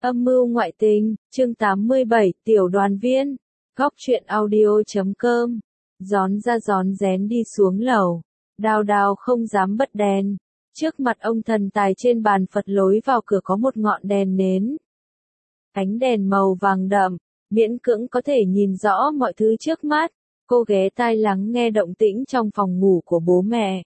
Âm mưu ngoại tình, chương 87, tiểu đoàn viên. Góc truyện audio.com. Rón ra rón rén đi xuống lầu. Đào đào không dám bật đèn. Trước mặt ông thần tài trên bàn Phật lối vào cửa có một ngọn đèn nến. Ánh đèn màu vàng đậm, miễn cưỡng có thể nhìn rõ mọi thứ trước mắt. Cô ghé tai lắng nghe động tĩnh trong phòng ngủ của bố mẹ.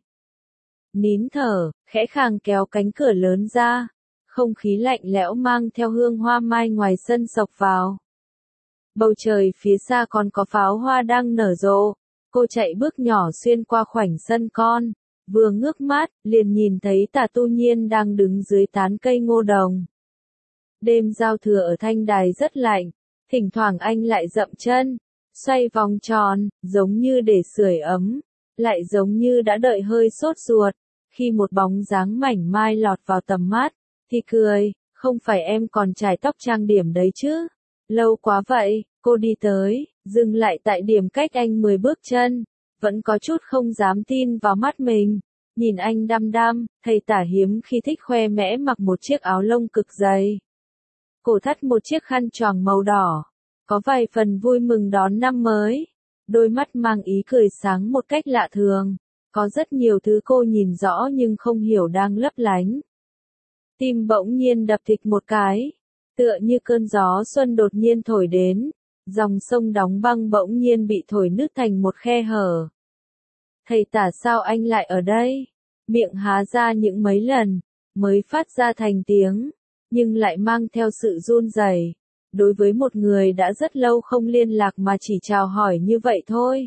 Nín thở, khẽ khàng kéo cánh cửa lớn ra. Không khí lạnh lẽo mang theo hương hoa mai ngoài sân xộc vào. Bầu trời phía xa còn có pháo hoa đang nở rộ. Cô chạy bước nhỏ xuyên qua khoảnh sân con. Vừa ngước mắt, liền nhìn thấy Tả Tu Nhiên đang đứng dưới tán cây ngô đồng. Đêm giao thừa ở Thanh Đài rất lạnh. Thỉnh thoảng anh lại dậm chân, xoay vòng tròn, giống như để sưởi ấm. Lại giống như đã đợi hơi sốt ruột. Khi một bóng dáng mảnh mai lọt vào tầm mắt, thì cười, không phải em còn chải tóc trang điểm đấy chứ? Lâu quá vậy, cô đi tới, dừng lại tại điểm cách anh 10 bước chân, vẫn có chút không dám tin vào mắt mình. Nhìn anh đăm đăm, thầy Tả hiếm khi thích khoe mẽ mặc một chiếc áo lông cực dày. Cổ thắt một chiếc khăn choàng màu đỏ, có vài phần vui mừng đón năm mới. Đôi mắt mang ý cười sáng một cách lạ thường, có rất nhiều thứ cô nhìn rõ nhưng không hiểu đang lấp lánh. Tim bỗng nhiên đập thịch một cái, tựa như cơn gió xuân đột nhiên thổi đến, dòng sông đóng băng bỗng nhiên bị thổi nứt thành một khe hở. Thầy Tả sao anh lại ở đây? Miệng há ra những mấy lần, mới phát ra thành tiếng, nhưng lại mang theo sự run rẩy. Đối với một người đã rất lâu không liên lạc mà chỉ chào hỏi như vậy thôi.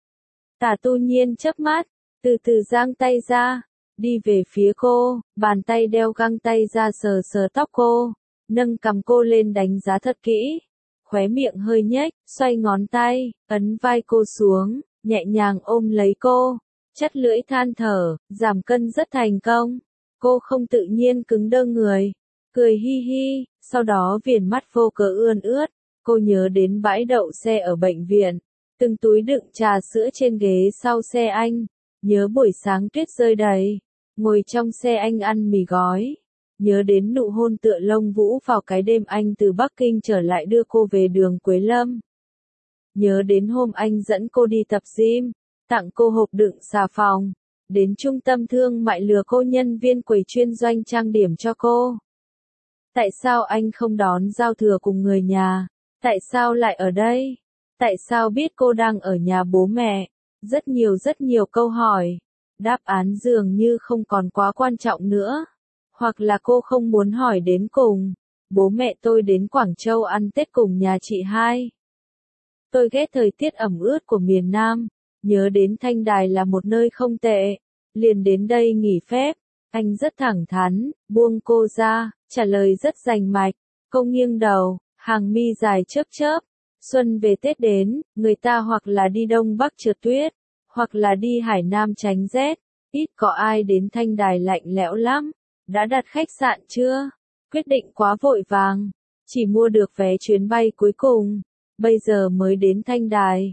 Tả Tu Nhiên chớp mắt, từ từ giang tay ra. Đi về phía cô, bàn tay đeo găng tay ra sờ sờ tóc cô, nâng cằm cô lên đánh giá thật kỹ, khóe miệng hơi nhếch, xoay ngón tay, ấn vai cô xuống, nhẹ nhàng ôm lấy cô, chắt lưỡi than thở, giảm cân rất thành công. Cô không tự nhiên cứng đơ người, cười hi hi, sau đó viền mắt vô cớ ươn ướt. Cô nhớ đến bãi đậu xe ở bệnh viện, từng túi đựng trà sữa trên ghế sau xe anh, nhớ buổi sáng tuyết rơi đầy. Ngồi trong xe anh ăn mì gói, nhớ đến nụ hôn tựa lông vũ vào cái đêm anh từ Bắc Kinh trở lại đưa cô về đường Quế Lâm. Nhớ đến hôm anh dẫn cô đi tập gym, tặng cô hộp đựng xà phòng, đến trung tâm thương mại lừa cô nhân viên quầy chuyên doanh trang điểm cho cô. Tại sao anh không đón giao thừa cùng người nhà? Tại sao lại ở đây? Tại sao biết cô đang ở nhà bố mẹ? Rất nhiều câu hỏi. Đáp án dường như không còn quá quan trọng nữa. Hoặc là cô không muốn hỏi đến cùng. Bố mẹ tôi đến Quảng Châu ăn Tết cùng nhà chị hai. Tôi ghét thời tiết ẩm ướt của miền Nam. Nhớ đến Thanh Đài là một nơi không tệ. Liền đến đây nghỉ phép. Anh rất thẳng thắn, buông cô ra, trả lời rất rành mạch. Cô nghiêng đầu, hàng mi dài chớp chớp. Xuân về Tết đến, người ta hoặc là đi Đông Bắc trượt tuyết, hoặc là đi Hải Nam tránh rét. Ít có ai đến Thanh Đài lạnh lẽo lắm. Đã đặt khách sạn chưa? Quyết định quá vội vàng. Chỉ mua được vé chuyến bay cuối cùng. Bây giờ mới đến Thanh Đài.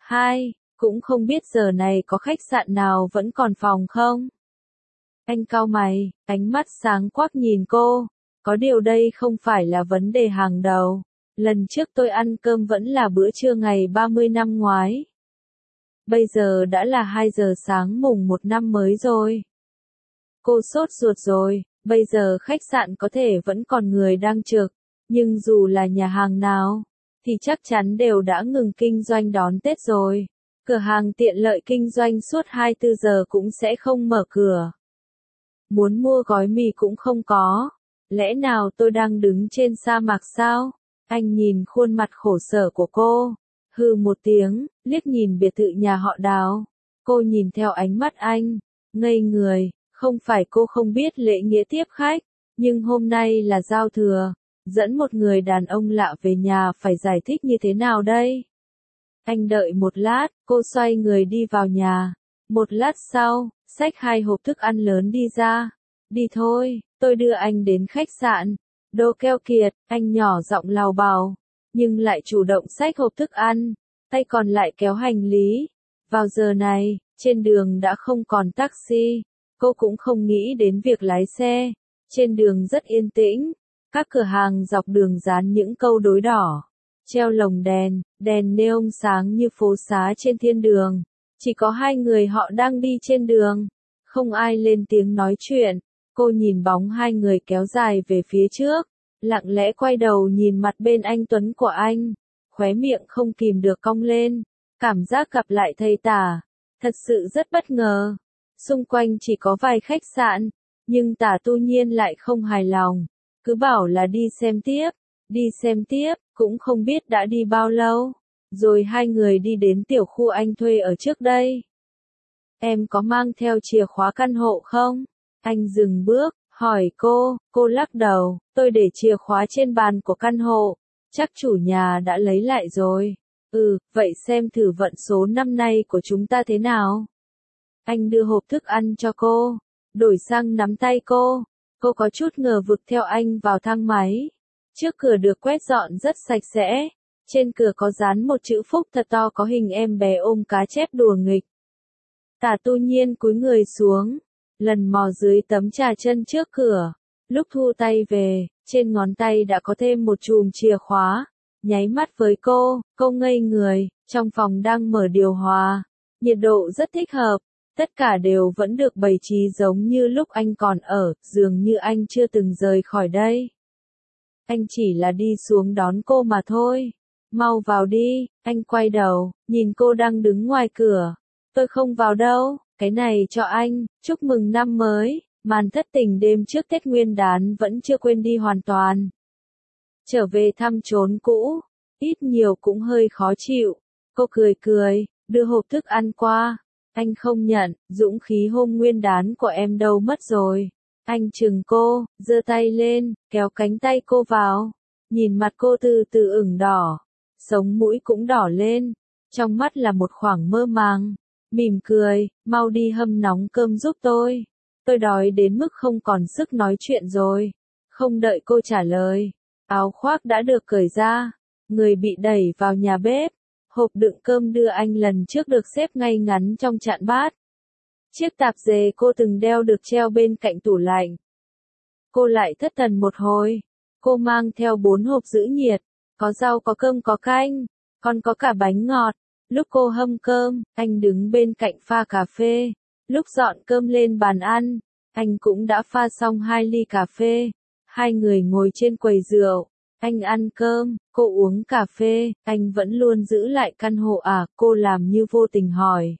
Cũng không biết giờ này có khách sạn nào vẫn còn phòng không? Anh cau mày, ánh mắt sáng quắc nhìn cô. Có điều đây không phải là vấn đề hàng đầu. Lần trước tôi ăn cơm vẫn là bữa trưa ngày 30 năm ngoái. Bây giờ đã là 2 giờ sáng mùng 1 năm mới rồi. Cô sốt ruột rồi, bây giờ khách sạn có thể vẫn còn người đang trực, nhưng dù là nhà hàng nào, thì chắc chắn đều đã ngừng kinh doanh đón Tết rồi. Cửa hàng tiện lợi kinh doanh suốt 24 giờ cũng sẽ không mở cửa. Muốn mua gói mì cũng không có. Lẽ nào tôi đang đứng trên sa mạc sao? Anh nhìn khuôn mặt khổ sở của cô. Hừ một tiếng, liếc nhìn biệt thự nhà họ Đào. Cô nhìn theo ánh mắt anh, ngây người, không phải cô không biết lễ nghĩa tiếp khách, nhưng hôm nay là giao thừa, dẫn một người đàn ông lạ về nhà phải giải thích như thế nào đây? Anh đợi một lát, cô xoay người đi vào nhà. Một lát sau, xách 2 hộp thức ăn lớn đi ra. Đi thôi, tôi đưa anh đến khách sạn. Đồ keo kiệt, anh nhỏ giọng lào bào, nhưng lại chủ động xách hộp thức ăn, tay còn lại kéo hành lý. Vào giờ này, trên đường đã không còn taxi, cô cũng không nghĩ đến việc lái xe. Trên đường rất yên tĩnh, Các cửa hàng dọc đường dán những câu đối đỏ, treo lồng đèn, đèn neon sáng như phố xá trên thiên đường. Chỉ có hai người họ đang đi trên đường, không ai lên tiếng nói chuyện. Cô nhìn bóng hai người kéo dài về phía trước, lặng lẽ quay đầu nhìn mặt bên anh Tuấn của anh, khóe miệng không kìm được cong lên, cảm giác gặp lại thầy Tả, thật sự rất bất ngờ. Xung quanh chỉ có vài khách sạn, nhưng Tả Tu Nhiên lại không hài lòng, cứ bảo là đi xem tiếp, cũng không biết đã đi bao lâu. Rồi hai người đi đến tiểu khu anh thuê ở trước đây. Em có mang theo chìa khóa căn hộ không? Anh dừng bước, hỏi cô lắc đầu, tôi để chìa khóa trên bàn của căn hộ, chắc chủ nhà đã lấy lại rồi. Vậy xem thử vận số năm nay của chúng ta thế nào. Anh đưa hộp thức ăn cho cô, đổi sang nắm tay cô có chút ngờ vực theo anh vào thang máy. Trước cửa được quét dọn rất sạch sẽ, trên cửa có dán một chữ Phúc thật to có hình em bé ôm cá chép đùa nghịch. Tả Tu Nhiên cúi người xuống, lần mò dưới tấm trà chân trước cửa, lúc thu tay về, trên ngón tay đã có thêm một chùm chìa khóa, nháy mắt với cô ngây người, trong phòng đang mở điều hòa, nhiệt độ rất thích hợp, tất cả đều vẫn được bày trí giống như lúc anh còn ở, dường như anh chưa từng rời khỏi đây. Anh chỉ là đi xuống đón cô mà thôi. Mau vào đi, anh quay đầu, nhìn cô đang đứng ngoài cửa. Tôi không vào đâu, cái này cho anh, chúc mừng năm mới, màn thất tình đêm trước Tết Nguyên đán vẫn chưa quên đi hoàn toàn. Trở về thăm chốn cũ, ít nhiều cũng hơi khó chịu. Cô cười, đưa hộp thức ăn qua. Anh không nhận, dũng khí hôm Nguyên đán của em đâu mất rồi. Anh chừng cô, giơ tay lên, kéo cánh tay cô vào. Nhìn mặt cô từ từ ửng đỏ, sống mũi cũng đỏ lên, trong mắt là một khoảng mơ màng. Mỉm cười, mau đi hâm nóng cơm giúp tôi. Tôi đói đến mức không còn sức nói chuyện rồi. Không đợi cô trả lời, áo khoác đã được cởi ra, người bị đẩy vào nhà bếp. Hộp đựng cơm đưa anh lần trước được xếp ngay ngắn trong chạn bát. Chiếc tạp dề cô từng đeo được treo bên cạnh tủ lạnh. Cô lại thất thần một hồi. Cô mang theo 4 hộp giữ nhiệt, có rau có cơm có canh, còn có cả bánh ngọt. Lúc cô hâm cơm, anh đứng bên cạnh pha cà phê. Lúc dọn cơm lên bàn ăn, anh cũng đã pha xong 2 ly cà phê. Hai người ngồi trên quầy rượu. Anh ăn cơm, cô uống cà phê, anh vẫn luôn giữ lại căn hộ à? Cô làm như vô tình hỏi.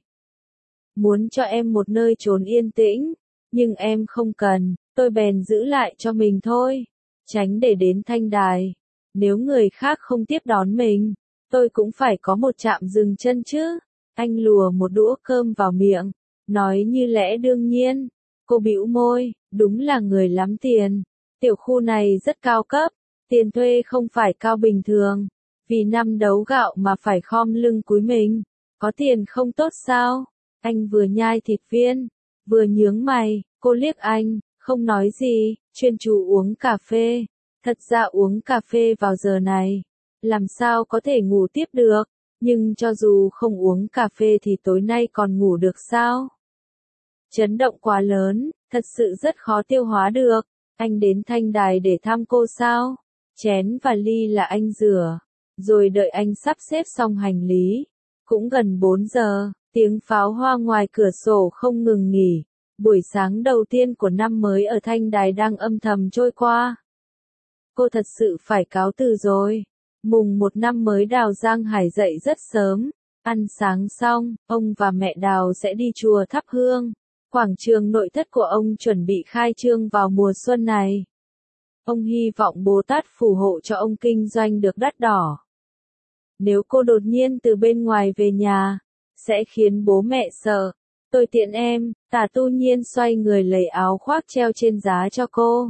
Muốn cho em một nơi trốn yên tĩnh, nhưng em không cần, tôi bèn giữ lại cho mình thôi. Tránh để đến Thanh Đài. Nếu người khác không tiếp đón mình, tôi cũng phải có một trạm dừng chân chứ. Anh lùa một đũa cơm vào miệng, nói như lẽ đương nhiên. Cô bĩu môi, đúng là người lắm tiền. Tiểu khu này rất cao cấp, tiền thuê không phải cao bình thường. Vì năm đấu gạo mà phải khom lưng cúi mình. Có tiền không tốt sao? Anh vừa nhai thịt viên, vừa nhướng mày, cô liếc anh, không nói gì, chuyên chú uống cà phê. Thật ra uống cà phê vào giờ này, làm sao có thể ngủ tiếp được, nhưng cho dù không uống cà phê thì tối nay còn ngủ được sao? Chấn động quá lớn, thật sự rất khó tiêu hóa được. Anh đến Thanh Đài để thăm cô sao? Chén và ly là anh rửa, rồi đợi anh sắp xếp xong hành lý. Cũng gần 4 giờ, tiếng pháo hoa ngoài cửa sổ không ngừng nghỉ. Buổi sáng đầu tiên của năm mới ở Thanh Đài đang âm thầm trôi qua. Cô thật sự phải cáo từ rồi. Mùng 1 năm mới Đào Giang Hải dậy rất sớm. Ăn sáng xong, ông và mẹ Đào sẽ đi chùa thắp hương. Quảng trường nội thất của ông chuẩn bị khai trương vào mùa xuân này. Ông hy vọng Bồ Tát phù hộ cho ông kinh doanh được đắt đỏ. Nếu cô đột nhiên từ bên ngoài về nhà, sẽ khiến bố mẹ sợ. Tôi tiện em, Tả Tu Nhiên xoay người lấy áo khoác treo trên giá cho cô.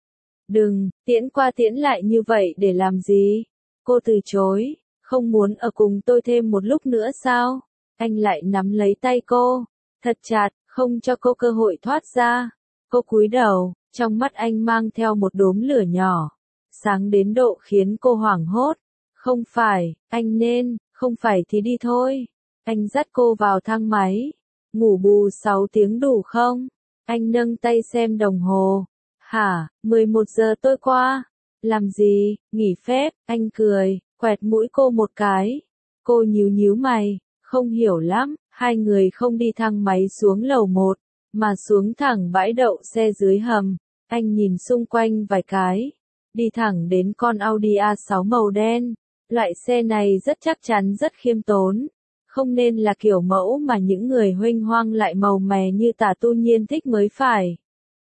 Đừng, tiễn qua tiễn lại như vậy để làm gì? Cô từ chối, không muốn ở cùng tôi thêm một lúc nữa sao? Anh lại nắm lấy tay cô, thật chặt, không cho cô cơ hội thoát ra. Cô cúi đầu, trong mắt anh mang theo một đốm lửa nhỏ, sáng đến độ khiến cô hoảng hốt. Không phải, anh nên, không phải thì đi thôi. Anh dắt cô vào thang máy. Ngủ bù 6 tiếng đủ không? Anh nâng tay xem đồng hồ. Hả, 11 giờ tôi qua. Làm gì, nghỉ phép, anh cười, quẹt mũi cô một cái. Cô nhíu nhíu mày, không hiểu lắm, hai người không đi thang máy xuống lầu 1, mà xuống thẳng bãi đậu xe dưới hầm. Anh nhìn xung quanh vài cái, đi thẳng đến con Audi A6 màu đen. Loại xe này rất chắc chắn rất khiêm tốn, không nên là kiểu mẫu mà những người huênh hoang lại màu mè như Tả Tu Nhiên thích mới phải.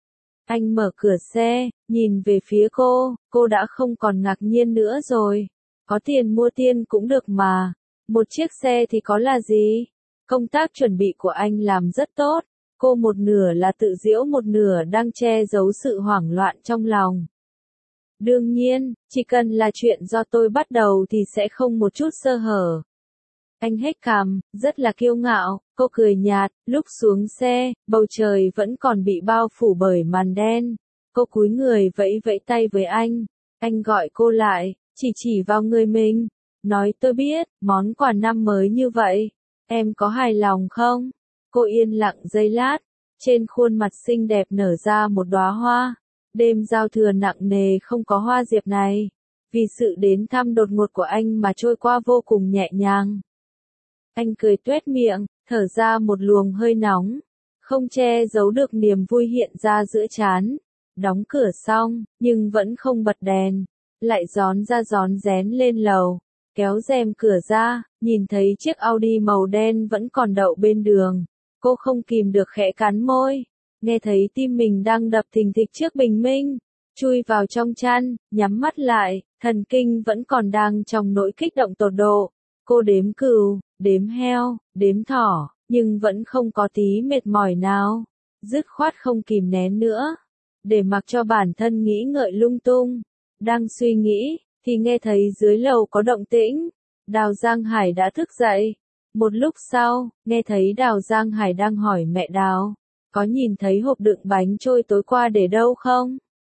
Anh mở cửa xe, nhìn về phía cô đã không còn ngạc nhiên nữa rồi. Có tiền mua tiên cũng được mà, một chiếc xe thì có là gì? Công tác chuẩn bị của anh làm rất tốt, cô một nửa là tự giễu một nửa đang che giấu sự hoảng loạn trong lòng. Đương nhiên, chỉ cần là chuyện do tôi bắt đầu thì sẽ không một chút sơ hở. Anh hét cằm, rất là kiêu ngạo, cô cười nhạt, lúc xuống xe, bầu trời vẫn còn bị bao phủ bởi màn đen. Cô cúi người vẫy vẫy tay với anh gọi cô lại, chỉ vào người mình, nói tôi biết, món quà năm mới như vậy, em có hài lòng không? Cô yên lặng giây lát, trên khuôn mặt xinh đẹp nở ra một đóa hoa. Đêm giao thừa nặng nề không có hoa diệp này, vì sự đến thăm đột ngột của anh mà trôi qua vô cùng nhẹ nhàng. Anh cười tuét miệng, thở ra một luồng hơi nóng, không che giấu được niềm vui hiện ra giữa trán. Đóng cửa xong, nhưng vẫn không bật đèn, lại rón ra rón rén lên lầu, kéo rèm cửa ra, nhìn thấy chiếc Audi màu đen vẫn còn đậu bên đường. Cô không kìm được khẽ cắn môi, nghe thấy tim mình đang đập thình thịch trước bình minh, chui vào trong chăn, nhắm mắt lại, thần kinh vẫn còn đang trong nỗi kích động tột độ. Cô đếm cừu, đếm heo, đếm thỏ, nhưng vẫn không có tí mệt mỏi nào. Dứt khoát không kìm nén nữa, để mặc cho bản thân nghĩ ngợi lung tung. Đang suy nghĩ, thì nghe thấy dưới lầu có động tĩnh. Đào Giang Hải đã thức dậy. Một lúc sau, nghe thấy Đào Giang Hải đang hỏi mẹ Đào, có nhìn thấy hộp đựng bánh trôi tối qua để đâu không?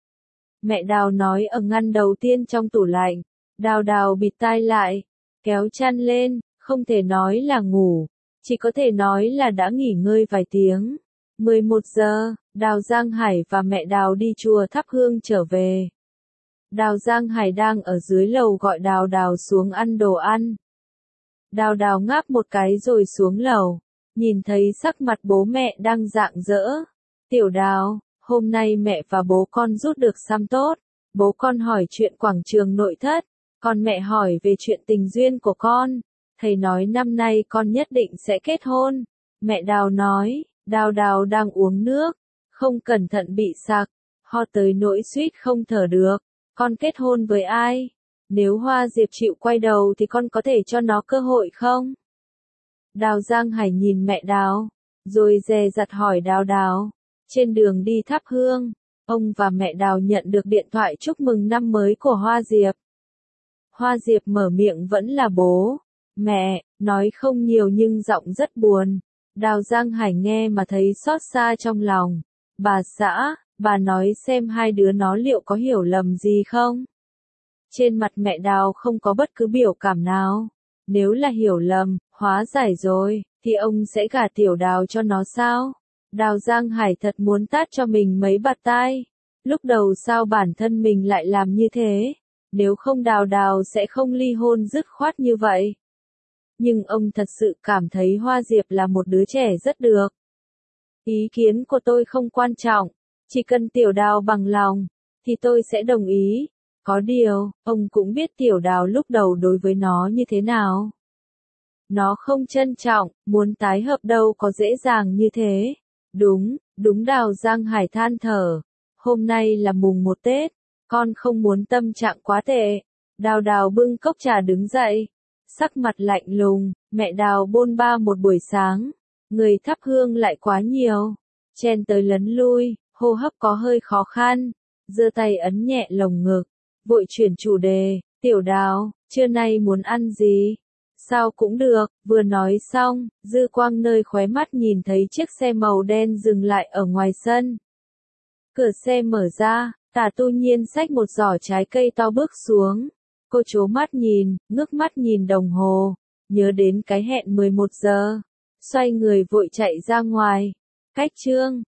Mẹ Đào nói ở ngăn đầu tiên trong tủ lạnh. Đào bịt tai lại, kéo chăn lên, không thể nói là ngủ, chỉ có thể nói là đã nghỉ ngơi vài tiếng. 11 giờ, Đào Giang Hải và mẹ Đào đi chùa thắp hương trở về. Đào Giang Hải đang ở dưới lầu gọi Đào xuống ăn đồ ăn. Đào ngáp một cái rồi xuống lầu, nhìn thấy sắc mặt bố mẹ đang rạng rỡ. Tiểu Đào, hôm nay mẹ và bố con rút được xăm tốt. Bố con hỏi chuyện quảng trường nội thất, còn mẹ hỏi về chuyện tình duyên của con. Thầy nói năm nay con nhất định sẽ kết hôn. Mẹ Đào nói, Đào đang uống nước, không cẩn thận bị sặc, ho tới nỗi suýt không thở được. Con kết hôn với ai? Nếu Hoa Diệp chịu quay đầu thì con có thể cho nó cơ hội không? Đào Giang Hải nhìn mẹ Đào, rồi dè dặt hỏi Đào. Trên đường đi thắp hương, ông và mẹ Đào nhận được điện thoại chúc mừng năm mới của Hoa Diệp. Hoa Diệp mở miệng vẫn là bố, mẹ, nói không nhiều nhưng giọng rất buồn. Đào Giang Hải nghe mà thấy xót xa trong lòng. Bà xã, bà nói xem hai đứa nó liệu có hiểu lầm gì không? Trên mặt mẹ Đào không có bất cứ biểu cảm nào. Nếu là hiểu lầm, hóa giải rồi, thì ông sẽ gả Tiểu Đào cho nó sao? Đào Giang Hải thật muốn tát cho mình mấy bạt tai. Lúc đầu sao bản thân mình lại làm như thế? Nếu không Đào sẽ không ly hôn dứt khoát như vậy. Nhưng ông thật sự cảm thấy Hoa Diệp là một đứa trẻ rất được. Ý kiến của tôi không quan trọng, chỉ cần Tiểu Đào bằng lòng, thì tôi sẽ đồng ý. Có điều, ông cũng biết Tiểu Đào lúc đầu đối với nó như thế nào. Nó không trân trọng, muốn tái hợp đâu có dễ dàng như thế. Đúng Đào Giang Hải than thở. Hôm nay là mùng 1 Tết, con không muốn tâm trạng quá tệ. Đào bưng cốc trà đứng dậy, sắc mặt lạnh lùng. Mẹ Đào bôn ba một buổi sáng, người thắp hương lại quá nhiều, chen tới lấn lui, hô hấp có hơi khó khăn, giơ tay ấn nhẹ lồng ngực, vội chuyển chủ đề. Tiểu Đào, trưa nay muốn ăn gì? Sao cũng được. Vừa nói xong, dư quang nơi khóe mắt nhìn thấy chiếc xe màu đen dừng lại ở ngoài sân. Cửa xe mở ra, Tả Tu Nhiên xách một giỏ trái cây to bước xuống. Cô trố mắt nhìn, ngước mắt nhìn đồng hồ, nhớ đến cái hẹn 11 giờ. Xoay người vội chạy ra ngoài. Cách chương